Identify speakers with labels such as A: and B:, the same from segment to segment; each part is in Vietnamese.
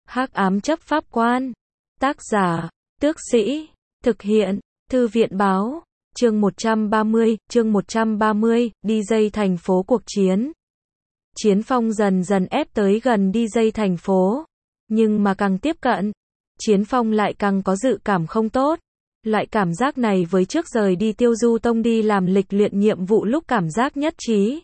A: Hắc ám chấp pháp quan. Tác giả, Tước Sĩ. Thực hiện, Thư viện báo. Chương 130, DJ thành phố cuộc chiến. Chiến phong dần dần ép tới gần DJ thành phố. Nhưng mà càng tiếp cận, Chiến phong lại càng có dự cảm không tốt. Loại cảm giác này với trước rời đi Tiêu Du Tông đi làm lịch luyện nhiệm vụ lúc cảm giác nhất trí.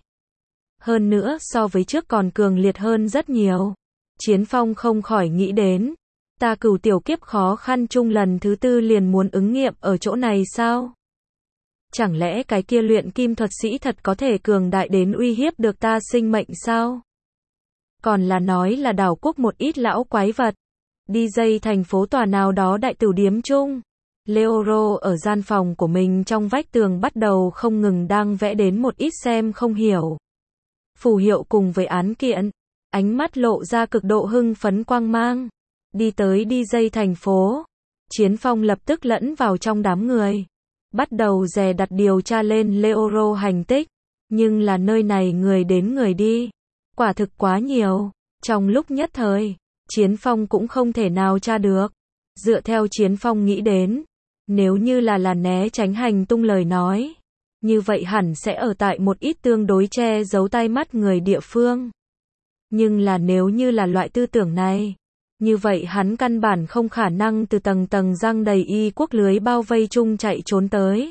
A: Hơn nữa so với trước còn cường liệt hơn rất nhiều. Chiến phong không khỏi nghĩ đến, ta cửu tiểu kiếp khó khăn chung lần thứ 4 liền muốn ứng nghiệm ở chỗ này sao? Chẳng lẽ cái kia luyện kim thuật sĩ thật có thể cường đại đến uy hiếp được ta sinh mệnh sao? Còn là nói là đảo quốc một ít lão quái vật. DJ thành phố tòa nào đó đại tử điếm chung. Leoro ở gian phòng của mình trong vách tường bắt đầu không ngừng đang vẽ đến một ít xem không hiểu phù hiệu cùng với án kiện. Ánh mắt lộ ra cực độ hưng phấn quang mang. Đi tới DJ thành phố. Chiến phong lập tức lẫn vào trong đám người. Bắt đầu dè đặt điều tra lên Leoro hành tích. Nhưng là nơi này người đến người đi. Quả thực quá nhiều. Trong lúc nhất thời, Chiến phong cũng không thể nào tra được. Dựa theo Chiến phong nghĩ đến, nếu như là né tránh hành tung lời nói, như vậy hẳn sẽ ở tại một ít tương đối che giấu tai mắt người địa phương. Nhưng là nếu như là loại tư tưởng này, như vậy hắn căn bản không khả năng từ tầng tầng răng đầy y quốc lưới bao vây chung chạy trốn tới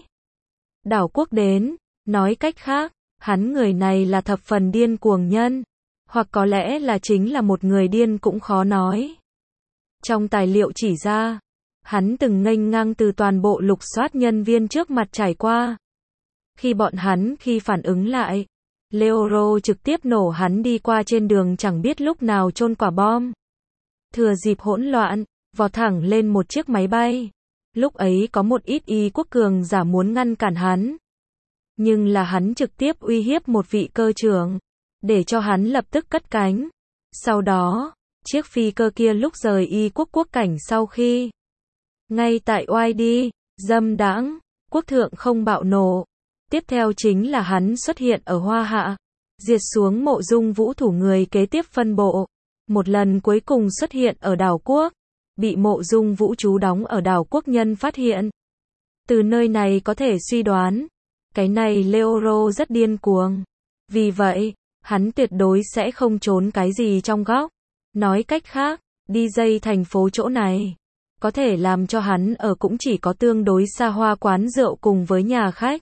A: đảo quốc đến. Nói cách khác, hắn người này là thập phần điên cuồng nhân, hoặc có lẽ là chính là một người điên cũng khó nói. Trong tài liệu chỉ ra, hắn từng nghênh ngang từ toàn bộ lục soát nhân viên trước mặt trải qua. Khi bọn hắn phản ứng lại, Leoro trực tiếp nổ hắn đi qua trên đường chẳng biết lúc nào chôn quả bom. Thừa dịp hỗn loạn, vọt thẳng lên một chiếc máy bay. Lúc ấy có một ít y quốc cường giả muốn ngăn cản hắn. Nhưng là hắn trực tiếp uy hiếp một vị cơ trưởng, để cho hắn lập tức cất cánh. Sau đó, chiếc phi cơ kia lúc rời y quốc quốc cảnh sau khi ngay tại OID, dâm đãng, quốc thượng không bạo nổ. Tiếp theo chính là hắn xuất hiện ở Hoa Hạ, diệt xuống Mộ Dung Vũ thủ người kế tiếp phân bộ. Một lần cuối cùng xuất hiện ở đảo quốc, bị Mộ Dung Vũ trú đóng ở đảo quốc nhân phát hiện. Từ nơi này có thể suy đoán, cái này Leoro rất điên cuồng. Vì vậy, hắn tuyệt đối sẽ không trốn cái gì trong góc. Nói cách khác, DJ thành phố chỗ này, có thể làm cho hắn ở cũng chỉ có tương đối xa hoa quán rượu cùng với nhà khách.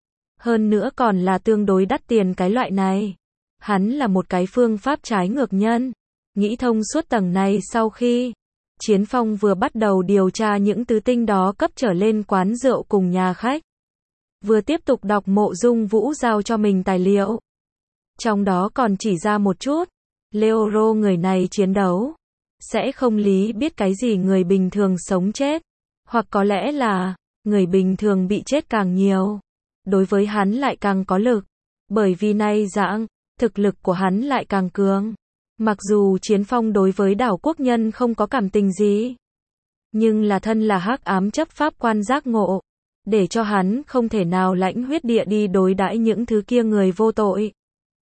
A: Hơn nữa còn là tương đối đắt tiền cái loại này. Hắn là một cái phương pháp trái ngược nhân. Nghĩ thông suốt tầng này sau khi Chiến phong vừa bắt đầu điều tra những tứ tinh đó cấp trở lên quán rượu cùng nhà khách. Vừa tiếp tục đọc Mộ Dung Vũ giao cho mình tài liệu. Trong đó còn chỉ ra một chút, Leoro người này chiến đấu sẽ không lý biết cái gì người bình thường sống chết, hoặc có lẽ là người bình thường bị chết càng nhiều, đối với hắn lại càng có lực, bởi vì nay dạng thực lực của hắn lại càng cường. Mặc dù Chiến phong đối với đảo quốc nhân không có cảm tình gì, nhưng là thân là hắc ám chấp pháp quan giác ngộ, để cho hắn không thể nào lãnh huyết địa đi đối đãi những thứ kia người vô tội.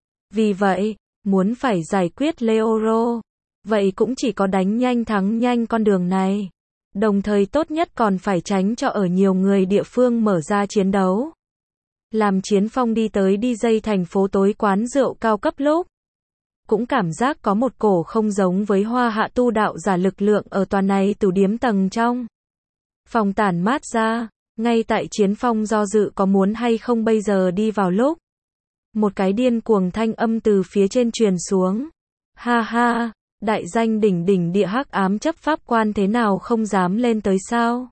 A: Vì vậy, muốn phải giải quyết Leoro, vậy cũng chỉ có đánh nhanh thắng nhanh con đường này. Đồng thời tốt nhất còn phải tránh cho ở nhiều người địa phương mở ra chiến đấu. Làm Chiến phong đi tới DJ thành phố tối quán rượu cao cấp lúc, cũng cảm giác có một cổ không giống với Hoa Hạ tu đạo giả lực lượng ở tòa này tử điếm tầng trong phòng tản mát ra. Ngay tại Chiến phong do dự có muốn hay không bây giờ đi vào lúc, một cái điên cuồng thanh âm từ phía trên truyền xuống. Ha ha, đại danh đỉnh đỉnh địa hắc ám chấp pháp quan thế nào không dám lên tới sao?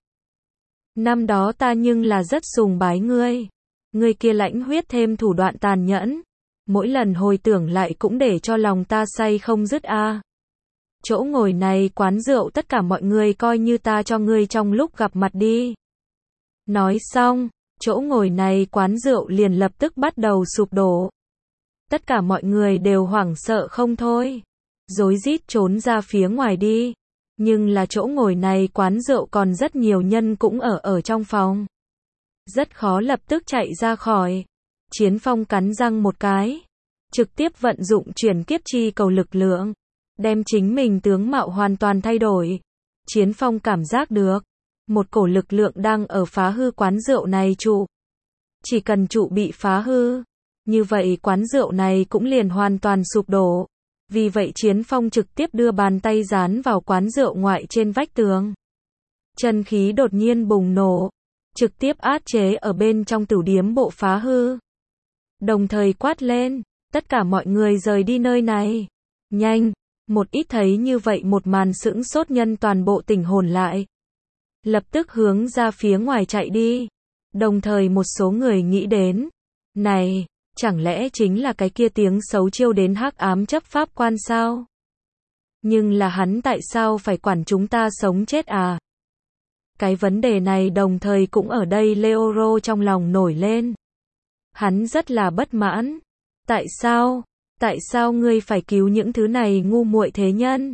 A: Năm đó ta nhưng là rất sùng bái ngươi. Ngươi kia lãnh huyết thêm thủ đoạn tàn nhẫn. Mỗi lần hồi tưởng lại cũng để cho lòng ta say không dứt a. Chỗ ngồi này quán rượu tất cả mọi người coi như ta cho ngươi trong lúc gặp mặt đi. Nói xong, chỗ ngồi này quán rượu liền lập tức bắt đầu sụp đổ. Tất cả mọi người đều hoảng sợ không thôi, rối rít trốn ra phía ngoài đi. Nhưng là chỗ ngồi này quán rượu còn rất nhiều nhân cũng ở trong phòng. Rất khó lập tức chạy ra khỏi. Chiến phong cắn răng một cái, trực tiếp vận dụng chuyển kiếp chi cầu lực lượng, đem chính mình tướng mạo hoàn toàn thay đổi. Chiến Phong cảm giác được, một cổ lực lượng đang ở phá hư quán rượu này trụ. Chỉ cần trụ bị phá hư, như vậy quán rượu này cũng liền hoàn toàn sụp đổ. Vì vậy Chiến Phong trực tiếp đưa bàn tay dán vào quán rượu ngoại trên vách tường. Chân khí đột nhiên bùng nổ, trực tiếp áp chế ở bên trong tửu điếm bộ phá hư. Đồng thời quát lên, tất cả mọi người rời đi nơi này. Nhanh, một ít thấy như vậy một màn sững sốt nhân toàn bộ tỉnh hồn lại. Lập tức hướng ra phía ngoài chạy đi. Đồng thời một số người nghĩ đến, này, chẳng lẽ chính là cái kia tiếng xấu chiêu đến hắc ám chấp pháp quan sao? Nhưng là hắn tại sao phải quản chúng ta sống chết à? Cái vấn đề này đồng thời cũng ở đây Leoro trong lòng nổi lên. Hắn rất là bất mãn. Tại sao? Tại sao ngươi phải cứu những thứ này ngu muội thế nhân?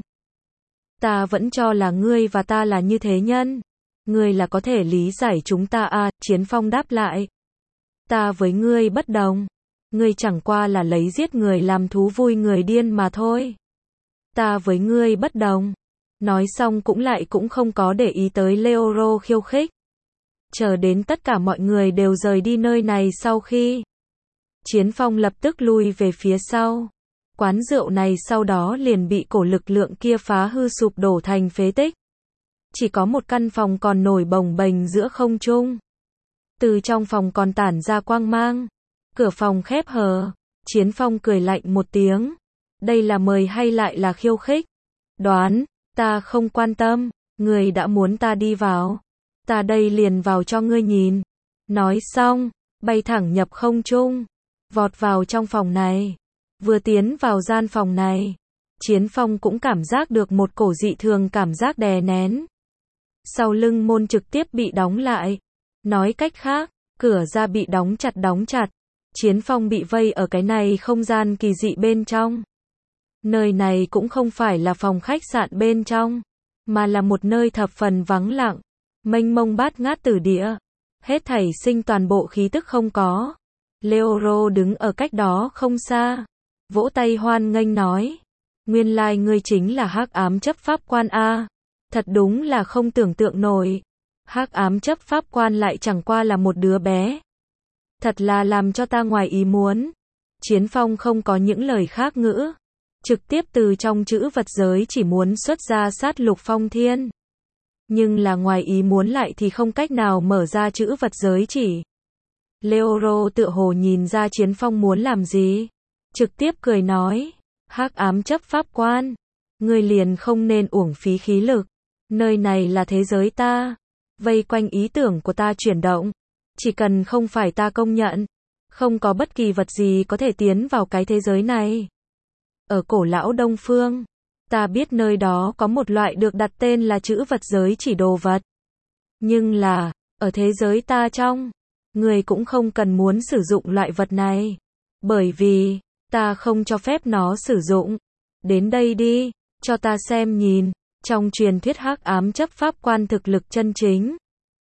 A: Ta vẫn cho là ngươi và ta là như thế nhân. Ngươi là có thể lý giải chúng ta à? Chiến Phong đáp lại. Ta với ngươi bất đồng. Ngươi chẳng qua là lấy giết người làm thú vui người điên mà thôi. Ta với ngươi bất đồng. Nói xong cũng không có để ý tới Leoro khiêu khích. Chờ đến tất cả mọi người đều rời đi nơi này sau khi. Chiến Phong lập tức lui về phía sau. Quán rượu này sau đó liền bị cổ lực lượng kia phá hư sụp đổ thành phế tích. Chỉ có một căn phòng còn nổi bồng bềnh giữa không trung. Từ trong phòng còn tản ra quang mang. Cửa phòng khép hờ. Chiến Phong cười lạnh một tiếng. Đây là mời hay lại là khiêu khích? Đoán, ta không quan tâm. Người đã muốn ta đi vào. Ta đây liền vào cho ngươi nhìn. Nói xong, bay thẳng nhập không trung. Vọt vào trong phòng này. Vừa tiến vào gian phòng này. Chiến Phong cũng cảm giác được một cổ dị thường cảm giác đè nén. Sau lưng môn trực tiếp bị đóng lại. Nói cách khác, cửa ra bị đóng chặt. Chiến Phong bị vây ở cái này không gian kỳ dị bên trong. Nơi này cũng không phải là phòng khách sạn bên trong, mà là một nơi thập phần vắng lặng, mênh mông bát ngát tử địa. Hết thảy sinh toàn bộ khí tức không có. Leoro đứng ở cách đó không xa, vỗ tay hoan nghênh nói. Nguyên lai ngươi chính là hắc ám chấp pháp quan a. Thật đúng là không tưởng tượng nổi. Hắc ám chấp pháp quan lại chẳng qua là một đứa bé. Thật là làm cho ta ngoài ý muốn. Chiến Phong không có những lời khác ngữ. Trực tiếp từ trong chữ vật giới chỉ muốn xuất ra sát lục phong thiên. Nhưng là ngoài ý muốn lại thì không cách nào mở ra chữ vật giới chỉ. Leoro tựa hồ nhìn ra Chiến Phong muốn làm gì. Trực tiếp cười nói. Hắc ám chấp pháp quan. Ngươi liền không nên uổng phí khí lực. Nơi này là thế giới ta. Vây quanh ý tưởng của ta chuyển động. Chỉ cần không phải ta công nhận. Không có bất kỳ vật gì có thể tiến vào cái thế giới này. Ở cổ lão Đông Phương. Ta biết nơi đó có một loại được đặt tên là chữ vật giới chỉ đồ vật. Nhưng là, ở thế giới ta trong. Người cũng không cần muốn sử dụng loại vật này. Bởi vì, ta không cho phép nó sử dụng. Đến đây đi, cho ta xem nhìn. Trong truyền thuyết hắc ám chấp pháp quan thực lực chân chính.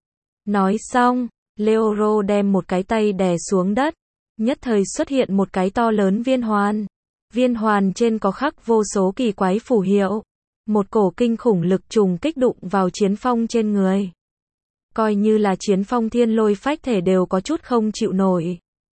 A: Nói xong, Leoro đem một cái tay đè xuống đất. Nhất thời xuất hiện một cái to lớn viên hoàn. Viên hoàn trên có khắc vô số kỳ quái phù hiệu. Một cổ kinh khủng lực trùng kích đụng vào Chiến Phong trên người. Coi như là Chiến Phong thiên lôi phách thể đều có chút không chịu nổi.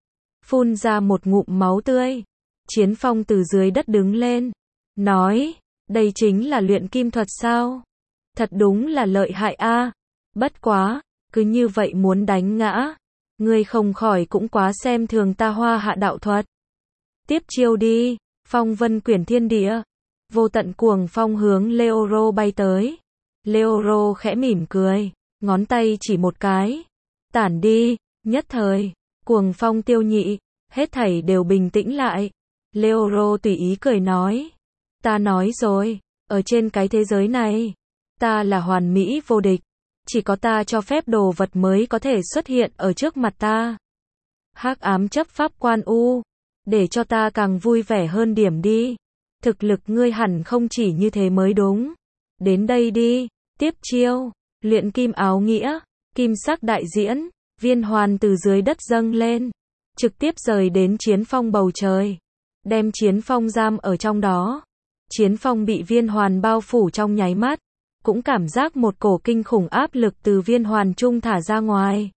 A: Phun ra một ngụm máu tươi. Chiến Phong từ dưới đất đứng lên. Nói, đây chính là luyện kim thuật sao? Thật đúng là lợi hại a. Bất quá, cứ như vậy muốn đánh ngã. Ngươi không khỏi cũng quá xem thường ta Hoa Hạ đạo thuật. Tiếp chiêu đi, phong vân quyển thiên địa. Vô tận cuồng phong hướng Leoro bay tới. Leoro khẽ mỉm cười, ngón tay chỉ một cái. Tản đi, nhất thời, cuồng phong tiêu nhị, hết thảy đều bình tĩnh lại. Leoro tùy ý cười nói. Ta nói rồi, ở trên cái thế giới này, ta là hoàn mỹ vô địch. Chỉ có ta cho phép đồ vật mới có thể xuất hiện ở trước mặt ta. Hắc ám chấp pháp quan u. Để cho ta càng vui vẻ hơn điểm đi. Thực lực ngươi hẳn không chỉ như thế mới đúng. Đến đây đi, tiếp chiêu. Luyện kim áo nghĩa, kim sắc đại diễn. Viên hoàn từ dưới đất dâng lên. Trực tiếp rời đến Chiến Phong bầu trời. Đem Chiến Phong giam ở trong đó. Chiến Phong bị viên hoàn bao phủ trong nháy mắt, cũng cảm giác một cổ kinh khủng áp lực từ viên hoàn trung thả ra ngoài.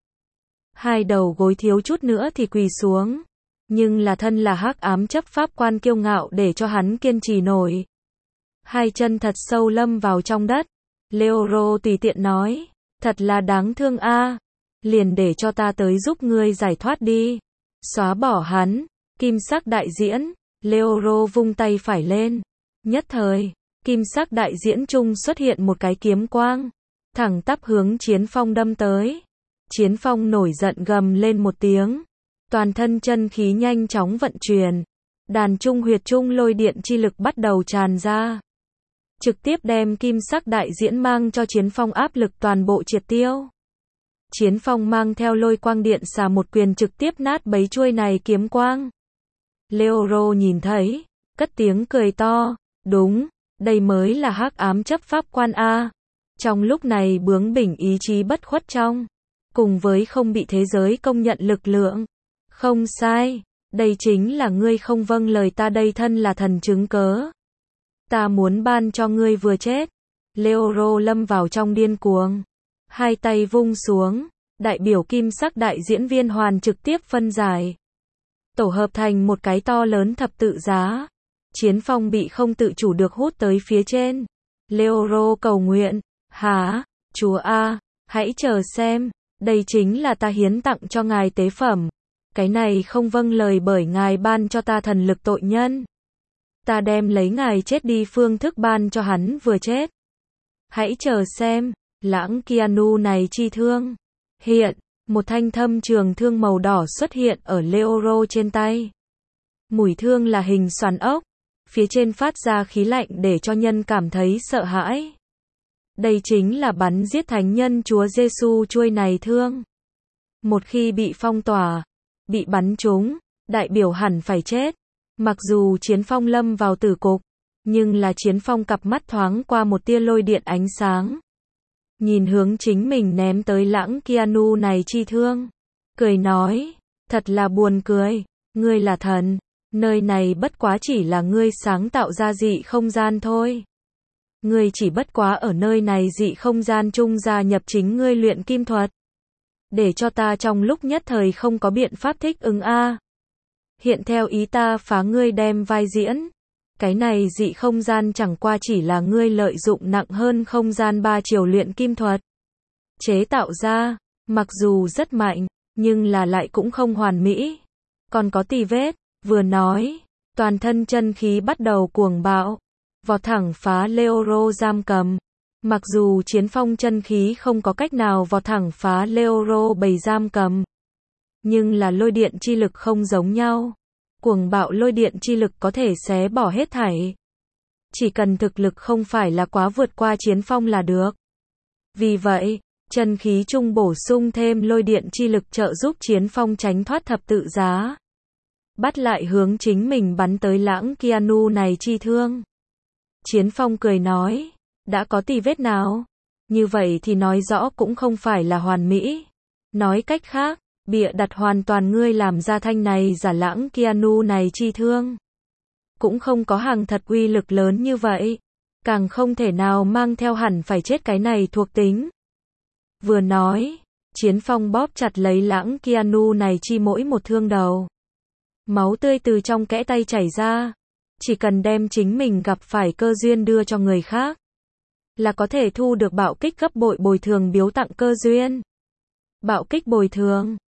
A: Hai đầu gối thiếu chút nữa thì quỳ xuống, nhưng là thân là hắc ám chấp pháp quan kiêu ngạo để cho hắn kiên trì nổi. Hai chân thật sâu lâm vào trong đất, Leoro tùy tiện nói, thật là đáng thương a, liền để cho ta tới giúp ngươi giải thoát đi. Xóa bỏ hắn, kim sắc đại diễn, Leoro vung tay phải lên. Nhất thời, kim sắc đại diễn trung xuất hiện một cái kiếm quang, thẳng tắp hướng Chiến Phong đâm tới. Chiến Phong nổi giận gầm lên một tiếng, toàn thân chân khí nhanh chóng vận chuyển, đàn trung huyệt trung lôi điện chi lực bắt đầu tràn ra, trực tiếp đem kim sắc đại diễn mang cho Chiến Phong áp lực toàn bộ triệt tiêu. Chiến Phong mang theo lôi quang điện xà một quyền trực tiếp nát bấy chuôi này kiếm quang. Leoro nhìn thấy, cất tiếng cười to, đúng, đây mới là hắc ám chấp pháp quan a. Trong lúc này bướng bỉnh ý chí bất khuất trong, cùng với không bị thế giới công nhận lực lượng. Không sai, đây chính là ngươi không vâng lời ta, đây thân là thần chứng cớ. Ta muốn ban cho ngươi vừa chết. Leoro lâm vào trong điên cuồng, hai tay vung xuống, đại biểu kim sắc đại diễn viên hoàn trực tiếp phân giải, tổ hợp thành một cái to lớn thập tự giá. Chiến Phong bị không tự chủ được hút tới phía trên. Leoro cầu nguyện, hả, chúa a, hãy chờ xem, đây chính là ta hiến tặng cho ngài tế phẩm. Cái này không vâng lời bởi ngài ban cho ta thần lực tội nhân. Ta đem lấy ngài chết đi phương thức ban cho hắn vừa chết. Hãy chờ xem, lãng Keanu này chi thương. Hiện, một thanh thâm trường thương màu đỏ xuất hiện ở Leoro trên tay. Mũi thương là hình xoắn ốc, phía trên phát ra khí lạnh để cho nhân cảm thấy sợ hãi. Đây chính là bắn giết thánh nhân Chúa Giêsu chuôi này thương. Một khi bị phong tỏa, bị bắn trúng, đại biểu hẳn phải chết. Mặc dù Chiến Phong lâm vào tử cục, nhưng là Chiến Phong cặp mắt thoáng qua một tia lôi điện ánh sáng. Nhìn hướng chính mình ném tới lãng Keanu này chi thương, cười nói, thật là buồn cười, ngươi là thần, nơi này bất quá chỉ là ngươi sáng tạo ra dị không gian thôi. Ngươi chỉ bất quá ở nơi này dị không gian trung gia nhập chính ngươi luyện kim thuật, để cho ta trong lúc nhất thời không có biện pháp thích ứng a. Hiện theo ý ta phá ngươi đem vai diễn. Cái này dị không gian chẳng qua chỉ là ngươi lợi dụng nặng hơn không gian 3 chiều luyện kim thuật chế tạo ra, mặc dù rất mạnh, nhưng là lại cũng không hoàn mỹ, còn có tì vết. Vừa nói, toàn thân chân khí bắt đầu cuồng bạo, vọt thẳng phá Leoro giam cầm. Mặc dù Chiến Phong chân khí không có cách nào vọt thẳng phá Leoro bầy giam cầm, nhưng là lôi điện chi lực không giống nhau. Cuồng bạo lôi điện chi lực có thể xé bỏ hết thảy. Chỉ cần thực lực không phải là quá vượt qua Chiến Phong là được. Vì vậy, chân khí trung bổ sung thêm lôi điện chi lực trợ giúp Chiến Phong tránh thoát thập tự giá. Bắt lại hướng chính mình bắn tới lãng Keanu này chi thương. Chiến Phong cười nói, đã có tì vết nào? Như vậy thì nói rõ cũng không phải là hoàn mỹ. Nói cách khác, bịa đặt hoàn toàn ngươi làm ra thanh này giả lãng Keanu này chi thương. Cũng không có hàng thật uy lực lớn như vậy. Càng không thể nào mang theo hẳn phải chết cái này thuộc tính. Vừa nói, Chiến Phong bóp chặt lấy lãng Keanu này chi mỗi một thương đầu. Máu tươi từ trong kẽ tay chảy ra. Chỉ cần đem chính mình gặp phải cơ duyên đưa cho người khác, là có thể thu được bạo kích gấp bội bồi thường biếu tặng cơ duyên. Bạo kích bồi thường.